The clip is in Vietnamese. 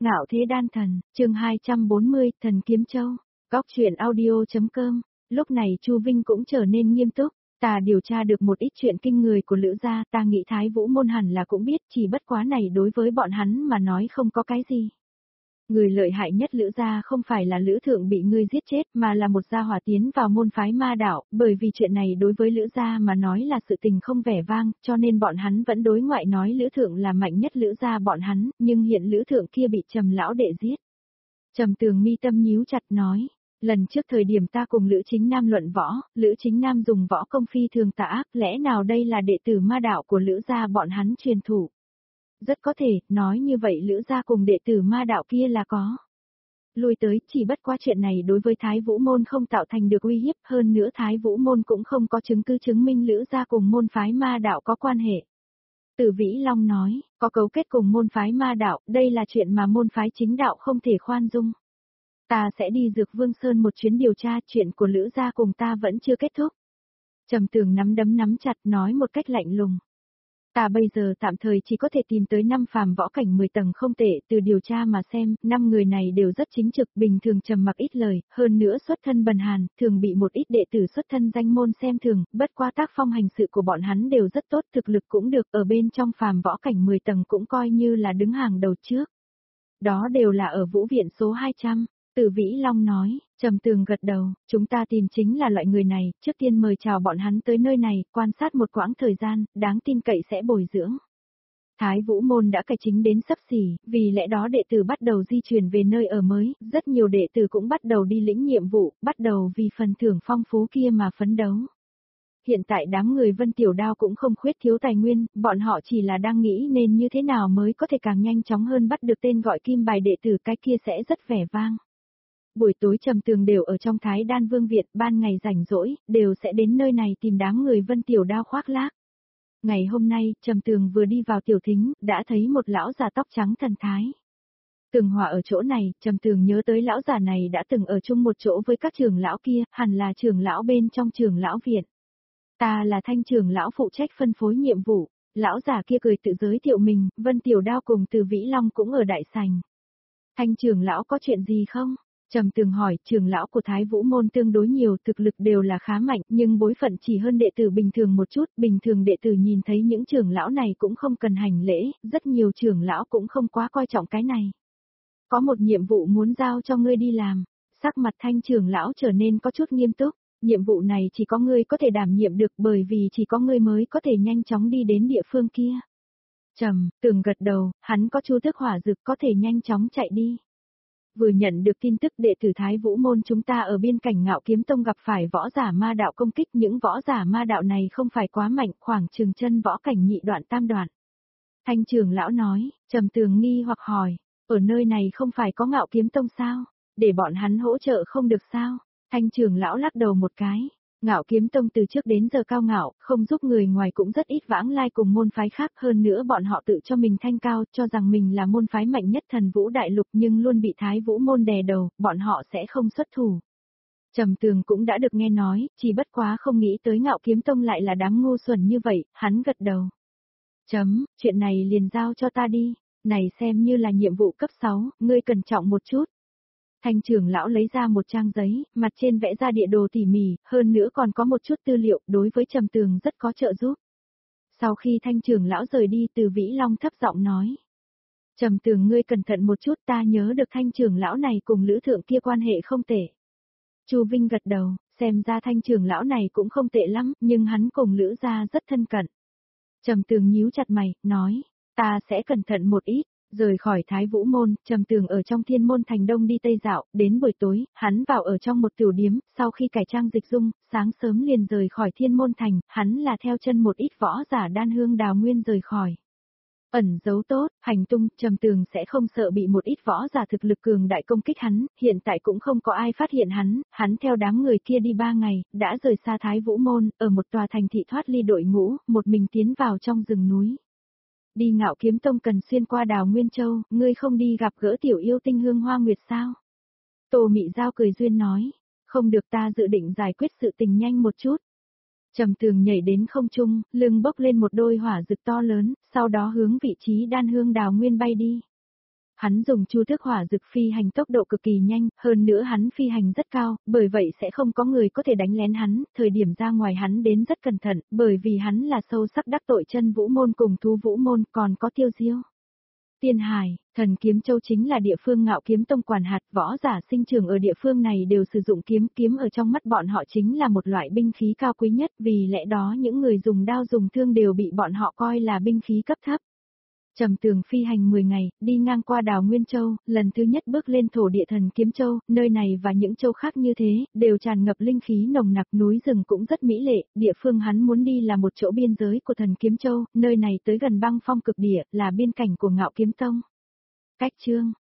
Ngạo thế đan thần, chương 240, thần kiếm châu. Góc truyện audio.com. Lúc này Chu Vinh cũng trở nên nghiêm túc. Ta điều tra được một ít chuyện kinh người của Lữ gia, ta nghĩ Thái Vũ môn hẳn là cũng biết, chỉ bất quá này đối với bọn hắn mà nói không có cái gì. Người lợi hại nhất Lữ gia không phải là Lữ thượng bị ngươi giết chết, mà là một gia hỏa tiến vào môn phái ma đạo, bởi vì chuyện này đối với Lữ gia mà nói là sự tình không vẻ vang, cho nên bọn hắn vẫn đối ngoại nói Lữ thượng là mạnh nhất Lữ gia bọn hắn, nhưng hiện Lữ thượng kia bị Trầm lão đệ giết. Trầm Tường mi tâm nhíu chặt nói, lần trước thời điểm ta cùng Lữ Chính Nam luận võ, Lữ Chính Nam dùng võ công phi thường tà ác, lẽ nào đây là đệ tử ma đạo của Lữ gia bọn hắn truyền thủ? Rất có thể, nói như vậy Lữ gia cùng đệ tử ma đạo kia là có. Lui tới, chỉ bất qua chuyện này đối với Thái Vũ môn không tạo thành được uy hiếp, hơn nữa Thái Vũ môn cũng không có chứng cứ chứng minh Lữ gia cùng môn phái ma đạo có quan hệ. Từ Vĩ Long nói, có cấu kết cùng môn phái ma đạo, đây là chuyện mà môn phái chính đạo không thể khoan dung. Ta sẽ đi Dược Vương Sơn một chuyến điều tra, chuyện của Lữ gia cùng ta vẫn chưa kết thúc. Trầm Tường nắm đấm nắm chặt nói một cách lạnh lùng. Ta bây giờ tạm thời chỉ có thể tìm tới 5 phàm võ cảnh 10 tầng không tệ, từ điều tra mà xem, 5 người này đều rất chính trực, bình thường trầm mặc ít lời, hơn nữa xuất thân bần hàn, thường bị một ít đệ tử xuất thân danh môn xem thường, bất qua tác phong hành sự của bọn hắn đều rất tốt, thực lực cũng được, ở bên trong phàm võ cảnh 10 tầng cũng coi như là đứng hàng đầu trước. Đó đều là ở Vũ viện số 200. Từ Vĩ Long nói, Trầm Tường gật đầu, chúng ta tìm chính là loại người này, trước tiên mời chào bọn hắn tới nơi này, quan sát một quãng thời gian, đáng tin cậy sẽ bồi dưỡng. Thái Vũ môn đã cải chính đến sắp xỉ, vì lẽ đó đệ tử bắt đầu di chuyển về nơi ở mới, rất nhiều đệ tử cũng bắt đầu đi lĩnh nhiệm vụ, bắt đầu vì phần thưởng phong phú kia mà phấn đấu. Hiện tại đám người Vân Tiểu Đao cũng không khuyết thiếu tài nguyên, bọn họ chỉ là đang nghĩ nên như thế nào mới có thể càng nhanh chóng hơn bắt được tên gọi kim bài đệ tử, cái kia sẽ rất vẻ vang. Buổi tối Trầm Tường đều ở trong Thái Đan Vương viện, ban ngày rảnh rỗi, đều sẽ đến nơi này tìm đám người Vân Tiểu Đao khoác lác. Ngày hôm nay, Trầm Tường vừa đi vào tiểu thính, đã thấy một lão già tóc trắng thần thái. Tường Hòa ở chỗ này, Trầm Tường nhớ tới lão già này đã từng ở chung một chỗ với các trưởng lão kia, hẳn là trưởng lão bên trong trưởng lão viện. Ta là Thanh trưởng lão phụ trách phân phối nhiệm vụ. Lão già kia cười tự giới thiệu mình, Vân Tiểu Đao cùng Từ Vĩ Long cũng ở đại sảnh. Thanh trưởng lão có chuyện gì không? Trầm Tường hỏi, trưởng lão của Thái Vũ môn tương đối nhiều, thực lực đều là khá mạnh, nhưng bối phận chỉ hơn đệ tử bình thường một chút, bình thường đệ tử nhìn thấy những trưởng lão này cũng không cần hành lễ, rất nhiều trưởng lão cũng không quá coi trọng cái này. Có một nhiệm vụ muốn giao cho ngươi đi làm, sắc mặt Thanh trưởng lão trở nên có chút nghiêm túc, nhiệm vụ này chỉ có ngươi có thể đảm nhiệm được bởi vì chỉ có ngươi mới có thể nhanh chóng đi đến địa phương kia. Trầm Tường gật đầu, hắn có chu tước hỏa dược có thể nhanh chóng chạy đi. Vừa nhận được tin tức đệ tử Thái Vũ môn chúng ta ở biên cảnh Ngạo Kiếm Tông gặp phải võ giả ma đạo công kích, những võ giả ma đạo này không phải quá mạnh, khoảng chừng chân võ cảnh nhị đoạn tam đoạn. Thanh trưởng lão nói, Trầm Tường nghi hoặc hỏi, ở nơi này không phải có Ngạo Kiếm Tông sao, để bọn hắn hỗ trợ không được sao? Thanh trưởng lão lắc đầu một cái. Ngạo Kiếm Tông từ trước đến giờ cao ngạo, không giúp người ngoài cũng rất ít vãng lai cùng môn phái khác, hơn nữa bọn họ tự cho mình thanh cao, cho rằng mình là môn phái mạnh nhất Thần Vũ Đại Lục nhưng luôn bị Thái Vũ môn đè đầu, bọn họ sẽ không xuất thủ. Trầm Tường cũng đã được nghe nói, chỉ bất quá không nghĩ tới Ngạo Kiếm Tông lại là đám ngu xuẩn như vậy, hắn gật đầu. Chuyện này liền giao cho ta đi, này xem như là nhiệm vụ cấp 6, ngươi cẩn trọng một chút. Thanh trưởng lão lấy ra một trang giấy, mặt trên vẽ ra địa đồ tỉ mỉ, hơn nữa còn có một chút tư liệu, đối với Trầm Tường rất có trợ giúp. Sau khi Thanh trưởng lão rời đi, Từ Vĩ Long thấp giọng nói. Trầm Tường ngươi cẩn thận một chút, ta nhớ được Thanh trưởng lão này cùng Lữ thượng kia quan hệ không tệ. Chu Vinh gật đầu, xem ra Thanh trưởng lão này cũng không tệ lắm, nhưng hắn cùng Lữ gia rất thân cận. Trầm Tường nhíu chặt mày, nói, ta sẽ cẩn thận một ít. Rời khỏi Thái Vũ môn, Trầm Tường ở trong Thiên Môn Thành Đông đi Tây dạo, đến buổi tối, hắn vào ở trong một tiểu điếm, sau khi cải trang dịch dung, sáng sớm liền rời khỏi Thiên Môn Thành, hắn là theo chân một ít võ giả đan hương đào nguyên rời khỏi. Ẩn giấu tốt, hành tung, Trầm Tường sẽ không sợ bị một ít võ giả thực lực cường đại công kích hắn, hiện tại cũng không có ai phát hiện hắn theo đám người kia đi 3 ngày, đã rời xa Thái Vũ môn, ở một tòa thành thị thoát ly đội ngũ, một mình tiến vào trong rừng núi. Đi Ngạo Kiếm Tông cần xuyên qua đào Nguyên Châu, ngươi không đi gặp gỡ tiểu yêu tinh Hương Hoa Nguyệt sao? Tô Mị Giao cười duyên nói, không được, ta dự định giải quyết sự tình nhanh một chút. Trầm Tường nhảy đến không trung, lưng bốc lên một đôi hỏa dực to lớn, sau đó hướng vị trí đan hương đào nguyên bay đi. Hắn dùng chu tước hỏa dực phi hành tốc độ cực kỳ nhanh, hơn nữa hắn phi hành rất cao, bởi vậy sẽ không có người có thể đánh lén hắn, thời điểm ra ngoài hắn đến rất cẩn thận, bởi vì hắn là sâu sắc đắc tội chân vũ môn cùng thú vũ môn, còn có Tiêu Diêu. Tiên Hải, Thần Kiếm Châu chính là địa phương Ngạo Kiếm Tông quản hạt, võ giả sinh trưởng ở địa phương này đều sử dụng kiếm, kiếm ở trong mắt bọn họ chính là một loại binh khí cao quý nhất, vì lẽ đó những người dùng đao dùng thương đều bị bọn họ coi là binh khí cấp thấp. Trầm Tường phi hành 10 ngày, đi ngang qua đảo Nguyên Châu, lần thứ nhất bước lên thổ địa Thần Kiếm Châu, nơi này và những châu khác như thế, đều tràn ngập linh khí nồng nặc, núi rừng cũng rất mỹ lệ, địa phương hắn muốn đi là một chỗ biên giới của Thần Kiếm Châu, nơi này tới gần băng phong cực địa, là biên cảnh của Ngạo Kiếm Tông. Cách chương